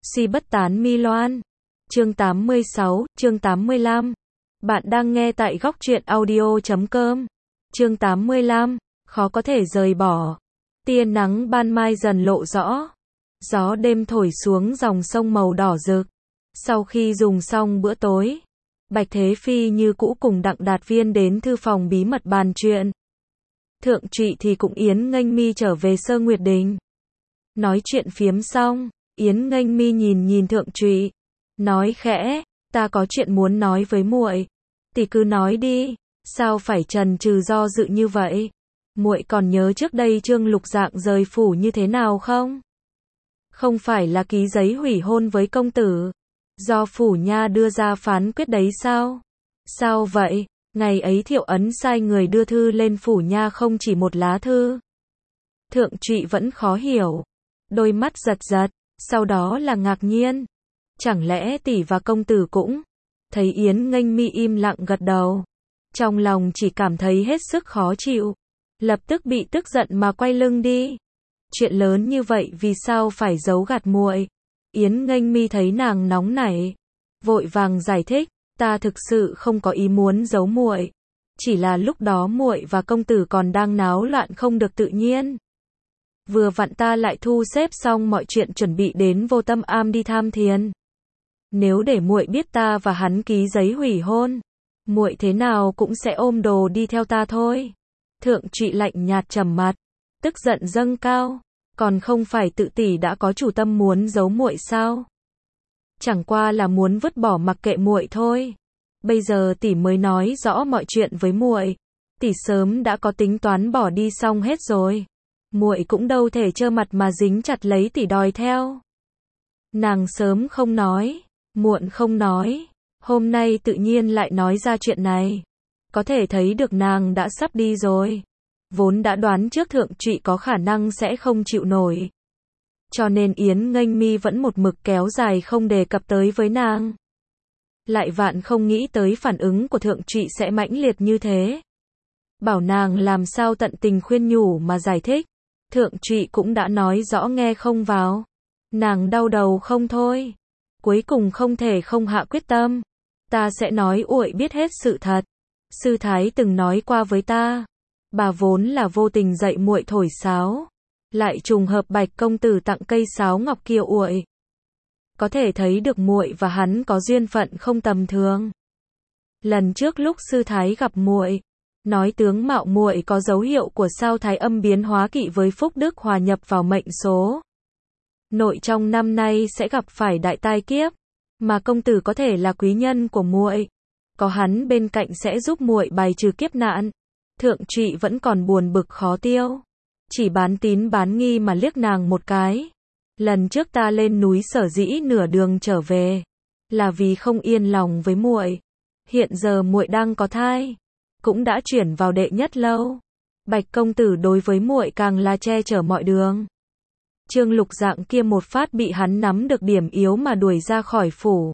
Si bất tán mi loan. Chương 86, chương 85. Bạn đang nghe tại góc truyện audio.com. Chương 85, khó có thể rời bỏ. Tia nắng ban mai dần lộ rõ. Gió đêm thổi xuống dòng sông màu đỏ rực. Sau khi dùng xong bữa tối, Bạch Thế Phi như cũ cùng Đặng Đạt Viên đến thư phòng bí mật bàn chuyện. Thượng Trụy thì cũng Yến Nghênh Mi trở về Sơ Nguyệt Đình. Nói chuyện phiếm xong, Yến Nghênh Mi nhìn Thượng Trụy, nói khẽ, ta có chuyện muốn nói với muội. Tỷ cứ nói đi, sao phải chần chừ do dự như vậy? Muội còn nhớ trước đây Trương Lục Dạng rời phủ như thế nào không? Không phải là ký giấy hủy hôn với công tử, do phủ nha đưa ra phán quyết đấy sao? Sao vậy? Ngày ấy Thiệu Ấn sai người đưa thư lên phủ nha không chỉ một lá thư. Thượng Trụy vẫn khó hiểu, đôi mắt giật giật, sau đó là ngạc nhiên. Chẳng lẽ tỷ và công tử cũng? Thấy Yến Nghênh Mi im lặng gật đầu, trong lòng chỉ cảm thấy hết sức khó chịu, lập tức bị tức giận mà quay lưng đi. Chuyện lớn như vậy vì sao phải giấu gạt muội? Yến Nghênh Mi thấy nàng nóng nảy, vội vàng giải thích, ta thực sự không có ý muốn giấu muội, chỉ là lúc đó muội và công tử còn đang náo loạn không được tự nhiên. Vừa vặn ta lại thu xếp xong mọi chuyện chuẩn bị đến Vô Tâm Am đi tham thiền. Nếu để muội biết ta và hắn ký giấy hủy hôn, muội thế nào cũng sẽ ôm đồ đi theo ta thôi. Thượng Trụy lạnh nhạt trầm mặt, tức giận dâng cao, còn không phải tự tỷ đã có chủ tâm muốn giấu muội sao? Chẳng qua là muốn vứt bỏ mặc kệ muội thôi. Bây giờ tỷ mới nói rõ mọi chuyện với muội, tỷ sớm đã có tính toán bỏ đi xong hết rồi. Muội cũng đâu thể trơ mặt mà dính chặt lấy tỷ đòi theo. Nàng sớm không nói, muộn không nói, hôm nay tự nhiên lại nói ra chuyện này. Có thể thấy được nàng đã sắp đi rồi. Vốn đã đoán trước Thượng Trụy có khả năng sẽ không chịu nổi, cho nên Yến Nghênh Mi vẫn một mực kéo dài không đề cập tới với nàng. Lại vạn không nghĩ tới phản ứng của Thượng Trụy sẽ mãnh liệt như thế. Bảo nàng làm sao tận tình khuyên nhủ mà giải thích, Thượng Trụy cũng đã nói rõ nghe không vào. Nàng đau đầu không thôi, cuối cùng không thể không hạ quyết tâm. Ta sẽ nói uội biết hết sự thật. Sư thái từng nói qua với ta, bà vốn là vô tình dạy muội thổi sáo, lại trùng hợp Bạch công tử tặng cây sáo ngọc kia uội. Có thể thấy được muội và hắn có duyên phận không tầm thường. Lần trước lúc sư thái gặp muội, nói tướng mạo muội có dấu hiệu của sao thái âm biến hóa kỵ với phúc đức hòa nhập vào mệnh số. Nội trong năm nay sẽ gặp phải đại tai kiếp, mà công tử có thể là quý nhân của muội. Có hắn bên cạnh sẽ giúp muội bài trừ kiếp nạn. Thượng Trụy vẫn còn buồn bực khó tiêu, chỉ bán tín bán nghi mà liếc nàng một cái. Lần trước ta lên núi sở dĩ nửa đường trở về, là vì không yên lòng với muội. Hiện giờ muội đang có thai, cũng đã chuyển vào đệ nhất lâu. Bạch công tử đối với muội càng là che chở mọi đường. Trương Lục Dạng kia một phát bị hắn nắm được điểm yếu mà đuổi ra khỏi phủ.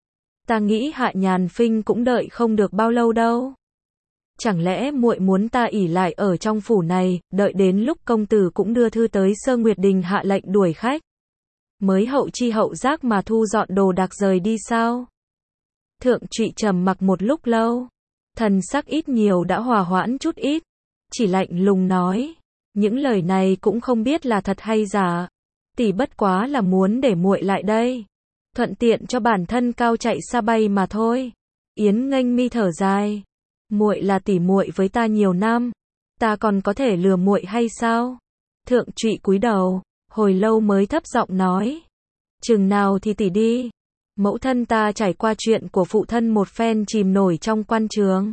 Ta nghĩ Hạ Nhàn Phinh cũng đợi không được bao lâu đâu. Chẳng lẽ muội muốn ta ỷ lại ở trong phủ này, đợi đến lúc công tử cũng đưa thư tới Sơ Nguyệt Đình hạ lệnh đuổi khách, mới hậu chi hậu giác mà thu dọn đồ đạc rời đi sao? Thượng Trụy trầm mặc một lúc lâu, thần sắc ít nhiều đã hòa hoãn chút ít, chỉ lạnh lùng nói, những lời này cũng không biết là thật hay giả. Tỷ bất quá là muốn để muội lại đây, thuận tiện cho bản thân cao chạy xa bay mà thôi. Yến Nghênh Mi thở dài, muội là tỷ muội với ta nhiều năm, ta còn có thể lừa muội hay sao? Thượng Trụy cúi đầu, hồi lâu mới thấp giọng nói, chừng nào thì tỷ đi. Mẫu thân ta trải qua chuyện của phụ thân một phen chìm nổi trong quan trường,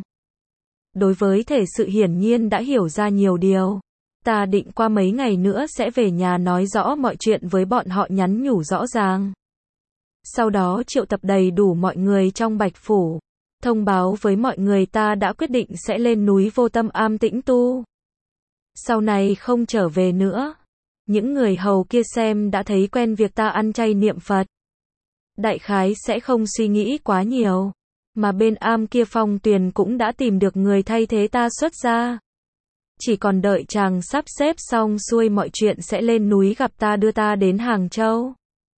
đối với thể sự hiển nhiên đã hiểu ra nhiều điều. Ta định qua mấy ngày nữa sẽ về nhà nói rõ mọi chuyện với bọn họ, nhắn nhủ rõ ràng. Sau đó triệu tập đầy đủ mọi người trong Bạch phủ, thông báo với mọi người ta đã quyết định sẽ lên núi Vô Tâm Am tĩnh tu. Sau này không trở về nữa. Những người hầu kia xem đã thấy quen việc ta ăn chay niệm Phật, đại khái sẽ không suy nghĩ quá nhiều. Mà bên am kia Phong Tuyền cũng đã tìm được người thay thế ta xuất gia. Chỉ còn đợi chàng sắp xếp xong xuôi mọi chuyện sẽ lên núi gặp ta, đưa ta đến Hàng Châu.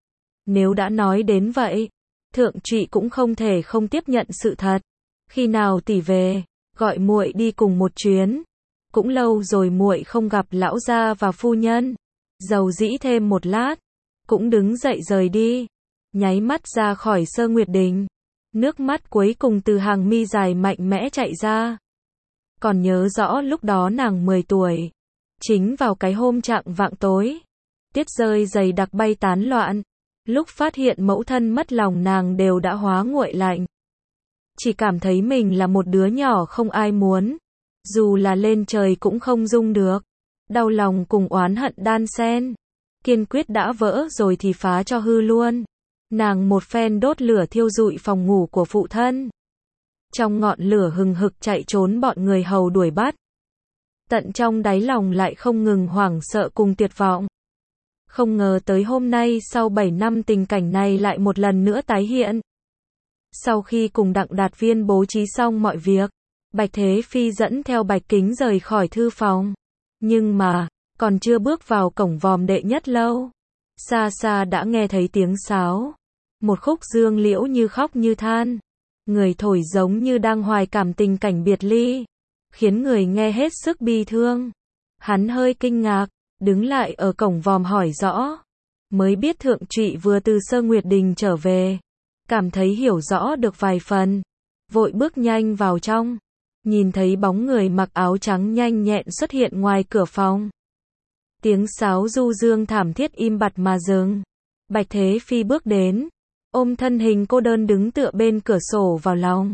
Nếu đã nói đến vậy, Thượng Trụy cũng không thể không tiếp nhận sự thật. Khi nào tỷ về, gọi muội đi cùng một chuyến. Cũng lâu rồi muội không gặp lão gia và phu nhân. Dầu dĩ thêm một lát, cũng đứng dậy rời đi, nháy mắt ra khỏi Sơ Nguyệt Đình. Nước mắt cuối cùng từ hàng mi dài mạnh mẽ chạy ra. Còn nhớ rõ lúc đó nàng 10 tuổi. Chính vào cái hôm chạng vạng tối. Tiết rơi dày đặc bay tán loạn. Lúc phát hiện mẫu thân mất lòng nàng đều đã hóa nguội lạnh. Chỉ cảm thấy mình là một đứa nhỏ không ai muốn. Dù là lên trời cũng không dung được. Đau lòng cùng oán hận đan xen. Kiên quyết đã vỡ rồi thì phá cho hư luôn. Nàng một phen đốt lửa thiêu rụi phòng ngủ của phụ thân. Trong ngọn lửa hừng hực chạy trốn bọn người hầu đuổi bắt. Tận trong đáy lòng lại không ngừng hoảng sợ cùng tuyệt vọng. Không ngờ tới hôm nay sau 7 năm tình cảnh này lại một lần nữa tái hiện. Sau khi cùng Đặng Đạt Viên bố trí xong mọi việc, Bạch Thế Phi dẫn theo Bạch Kính rời khỏi thư phòng. Nhưng mà, còn chưa bước vào cổng vòm đệ nhất lâu, xa xa đã nghe thấy tiếng sáo. Một khúc dương liễu như khóc như than. Người thổi giống như đang hoài cảm tình cảnh biệt ly, khiến người nghe hết sức bi thương. Hắn hơi kinh ngạc, đứng lại ở cổng vòm hỏi rõ. Mới biết Thượng Trụy vừa từ Sơ Nguyệt Đình trở về. Cảm thấy hiểu rõ được vài phần. Vội bước nhanh vào trong. Nhìn thấy bóng người mặc áo trắng nhanh nhẹn xuất hiện ngoài cửa phòng. Tiếng sáo du dương thảm thiết im bặt mà dừng. Bạch Thế Phi bước đến, ôm thân hình cô đơn đứng tựa bên cửa sổ vào lòng.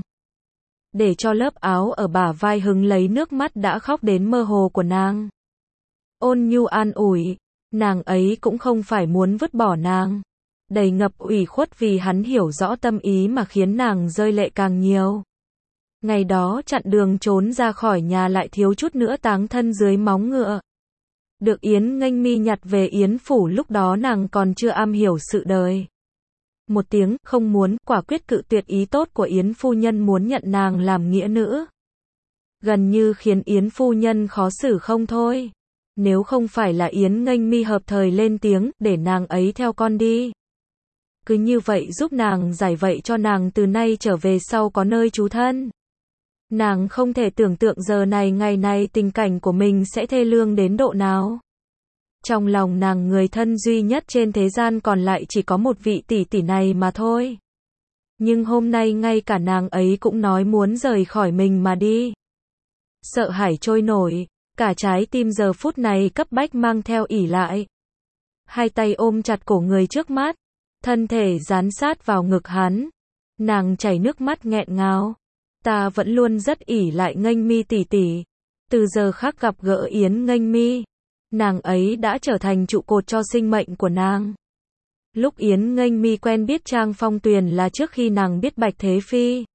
Để cho lớp áo ở bả vai hứng lấy nước mắt đã khóc đến mơ hồ của nàng. Ôn nhu an ủi, nàng ấy cũng không phải muốn vứt bỏ nàng. Đầy ngập ủy khuất vì hắn hiểu rõ tâm ý mà khiến nàng rơi lệ càng nhiều. Ngày đó chặn đường trốn ra khỏi nhà lại thiếu chút nữa táng thân dưới móng ngựa. Được Yến Nghênh Mi nhặt về Yến phủ lúc đó nàng còn chưa am hiểu sự đời. Một tiếng không muốn quả quyết cự tuyệt ý tốt của Yến phu nhân muốn nhận nàng làm nghĩa nữ. Gần như khiến Yến phu nhân khó xử không thôi. Nếu không phải là Yến Nghênh Mi hợp thời lên tiếng để nàng ấy theo con đi. Cứ như vậy giúp nàng giải vậy cho nàng từ nay trở về sau có nơi trú thân. Nàng không thể tưởng tượng giờ này ngày này tình cảnh của mình sẽ thê lương đến độ nào. Trong lòng nàng người thân duy nhất trên thế gian còn lại chỉ có một vị tỷ tỷ này mà thôi. Nhưng hôm nay ngay cả nàng ấy cũng nói muốn rời khỏi mình mà đi. Sợ hãi trôi nổi, cả trái tim giờ phút này cấp bách mang theo ỉ lại. Hai tay ôm chặt cổ người trước mắt, thân thể dán sát vào ngực hắn. Nàng chảy nước mắt nghẹn ngào. Ta vẫn luôn rất ỉ lại Nghênh Mi tỷ tỷ. Từ giờ khắc gặp gỡ Yến Nghênh Mi, nàng ấy đã trở thành trụ cột cho sinh mệnh của nàng. Lúc Yến Nghênh Mi quen biết Trang Phong Tuyền là trước khi nàng biết Bạch Thế Phi.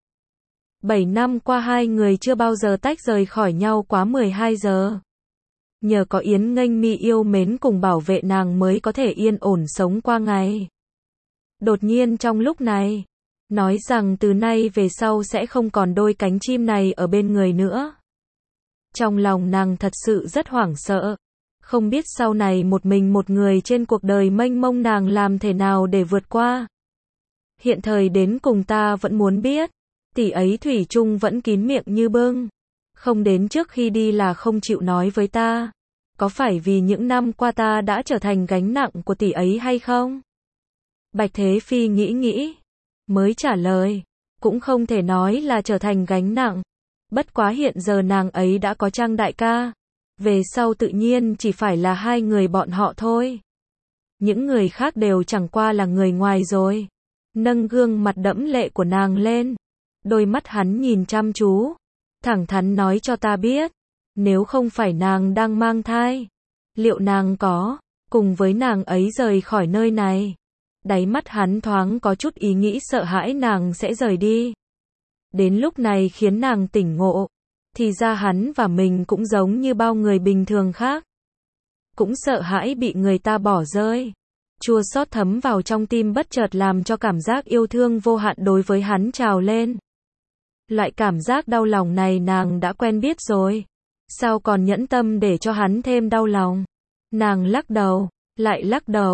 7 năm qua hai người chưa bao giờ tách rời khỏi nhau quá 12 giờ. Nhờ có Yến Nghênh Mi yêu mến cùng bảo vệ nàng mới có thể yên ổn sống qua ngày. Đột nhiên trong lúc này, nói rằng từ nay về sau sẽ không còn đôi cánh chim này ở bên người nữa. Trong lòng nàng thật sự rất hoảng sợ. Không biết sau này một mình một người trên cuộc đời mênh mông nàng làm thế nào để vượt qua. Hiện thời đến cùng ta vẫn muốn biết. Tỷ ấy thủy chung vẫn kín miệng như bưng. Không đến trước khi đi là không chịu nói với ta. Có phải vì những năm qua ta đã trở thành gánh nặng của tỷ ấy hay không? Bạch Thế Phi nghĩ. Mới trả lời. Cũng không thể nói là trở thành gánh nặng. Bất quá hiện giờ nàng ấy đã có Trang đại ca. Về sau tự nhiên chỉ phải là hai người bọn họ thôi. Những người khác đều chẳng qua là người ngoài rồi. Nâng gương mặt đẫm lệ của nàng lên. Đôi mắt hắn nhìn chăm chú. Thẳng thắn nói cho ta biết. Nếu không phải nàng đang mang thai. Liệu nàng có cùng với nàng ấy rời khỏi nơi này? Đáy mắt hắn thoáng có chút ý nghĩ sợ hãi nàng sẽ rời đi. Đến lúc này khiến nàng tỉnh ngộ. Thì ra hắn và mình cũng giống như bao người bình thường khác. Cũng sợ hãi bị người ta bỏ rơi. Chua xót thấm vào trong tim bất chợt làm cho cảm giác yêu thương vô hạn đối với hắn trào lên. Loại cảm giác đau lòng này nàng đã quen biết rồi. Sao còn nhẫn tâm để cho hắn thêm đau lòng? Nàng lắc đầu, lại lắc đầu.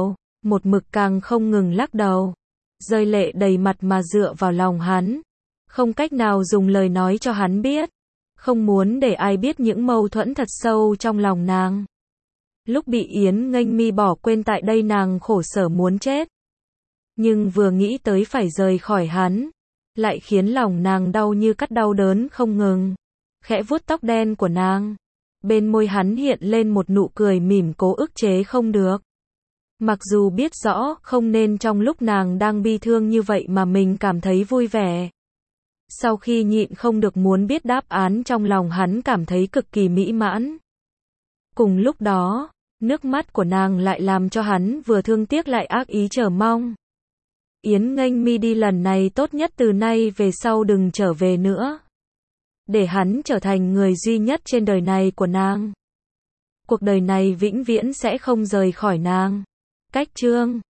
một mực càng không ngừng lắc đầu, rơi lệ đầy mặt mà dựa vào lòng hắn, không cách nào dùng lời nói cho hắn biết, không muốn để ai biết những mâu thuẫn thật sâu trong lòng nàng. Lúc bị Yến Nghênh Mi bỏ quên tại đây nàng khổ sở muốn chết. Nhưng vừa nghĩ tới phải rời khỏi hắn, lại khiến lòng nàng đau như cắt đau đớn không ngừng. Khẽ vuốt tóc đen của nàng, bên môi hắn hiện lên một nụ cười mỉm cố ức chế không được. Mặc dù biết rõ không nên trong lúc nàng đang bi thương như vậy mà mình cảm thấy vui vẻ. Sau khi nhịn không được muốn biết đáp án trong lòng hắn cảm thấy cực kỳ mỹ mãn. Cùng lúc đó, nước mắt của nàng lại làm cho hắn vừa thương tiếc lại ác ý chờ mong. Yến Nghênh Mi đi lần này tốt nhất từ nay về sau đừng trở về nữa. Để hắn trở thành người duy nhất trên đời này của nàng. Cuộc đời này vĩnh viễn sẽ không rời khỏi nàng. Cách chương